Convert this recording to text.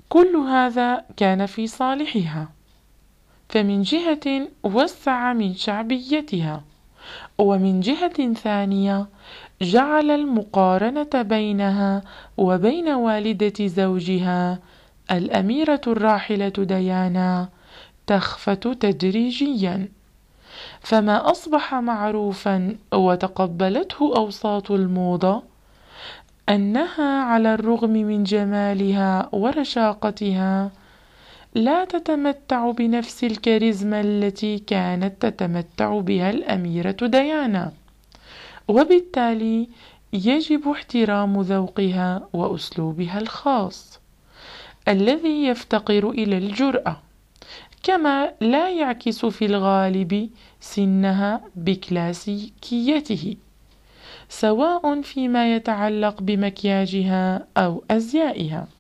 كل هذا كان في صالحها، فمن جهة وسع من شعبيتها، ومن جهة ثانية جعل المقارنة بينها وبين والدة زوجها الأميرة الراحلة ديانا تخفت تدريجيا، فما أصبح معروفا وتقبلته أوساط الموضة أنها على الرغم من جمالها ورشاقتها لا تتمتع بنفس الكاريزما التي كانت تتمتع بها الأميرة ديانا، وبالتالي يجب احترام ذوقها وأسلوبها الخاص الذي يفتقر إلى الجرأة، كما لا يعكس في الغالب سنها بكلاسيكيته، سواء فيما يتعلق بمكياجها أو أزيائها.